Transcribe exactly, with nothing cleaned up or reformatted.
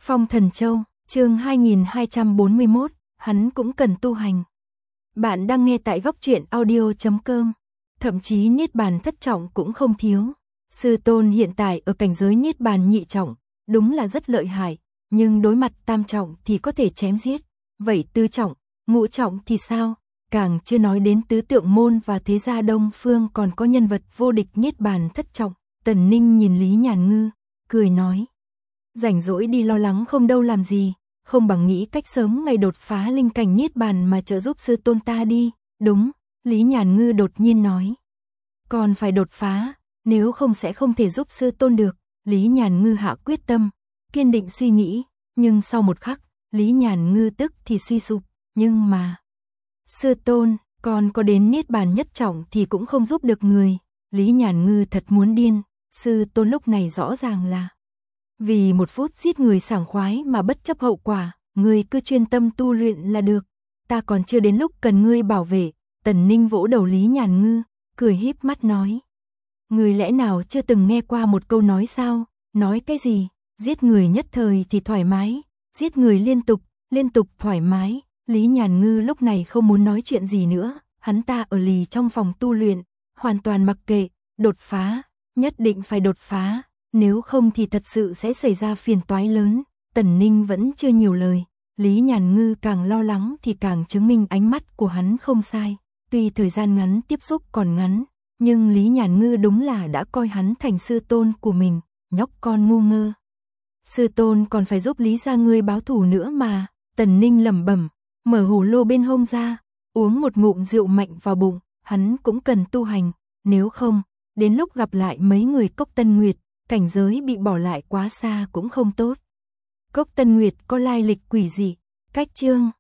Phong Thần Châu, chương hai nghìn hai trăm bốn mươi mốt, hắn cũng cần tu hành. Bạn đang nghe tại góc truyện audio chấm com. Thậm chí niết bàn thất trọng cũng không thiếu. Sư tôn hiện tại ở cảnh giới niết bàn nhị trọng, đúng là rất lợi hại, nhưng đối mặt tam trọng thì có thể chém giết. Vậy tứ trọng, ngũ trọng thì sao? Càng chưa nói đến tứ tượng môn và thế gia Đông Phương còn có nhân vật vô địch niết bàn thất trọng. Tần Ninh nhìn Lý Nhàn Ngư, cười nói. Rảnh rỗi đi lo lắng không đâu làm gì, không bằng nghĩ cách sớm ngày đột phá linh cảnh niết bàn mà trợ giúp sư tôn ta đi. Đúng, Lý Nhàn Ngư đột nhiên nói. Còn phải đột phá, nếu không sẽ không thể giúp sư tôn được. Lý Nhàn Ngư hạ quyết tâm, kiên định suy nghĩ, nhưng sau một khắc, Lý Nhàn Ngư tức thì suy sụp, nhưng mà... Sư tôn, còn có đến niết bàn nhất trọng thì cũng không giúp được người. Lý Nhàn Ngư thật muốn điên, sư tôn lúc này rõ ràng là... Vì một phút giết người sảng khoái mà bất chấp hậu quả, ngươi cứ chuyên tâm tu luyện là được. Ta còn chưa đến lúc cần ngươi bảo vệ. Tần Ninh vỗ đầu Lý Nhàn Ngư, cười híp mắt nói. Ngươi lẽ nào chưa từng nghe qua một câu nói sao? Nói cái gì? Giết người nhất thời thì thoải mái, giết người liên tục, liên tục thoải mái. Lý Nhàn Ngư lúc này không muốn nói chuyện gì nữa, hắn ta ở lì trong phòng tu luyện, hoàn toàn mặc kệ, đột phá, nhất định phải đột phá. Nếu không thì thật sự sẽ xảy ra phiền toái lớn. Tần Ninh vẫn chưa nhiều lời. Lý Nhàn Ngư càng lo lắng thì càng chứng minh ánh mắt của hắn không sai. Tuy thời gian ngắn tiếp xúc còn ngắn, nhưng Lý Nhàn Ngư đúng là đã coi hắn thành sư tôn của mình. Nhóc con ngu ngơ. Sư tôn còn phải giúp Lý gia ngươi báo thù nữa mà. Tần Ninh lẩm bẩm, mở hồ lô bên hông ra, uống một ngụm rượu mạnh vào bụng. Hắn cũng cần tu hành, nếu không, đến lúc gặp lại mấy người Cốc Tân Nguyệt, cảnh giới bị bỏ lại quá xa cũng không tốt. Cốc Tân Nguyệt có lai lịch quỷ dị, cách chương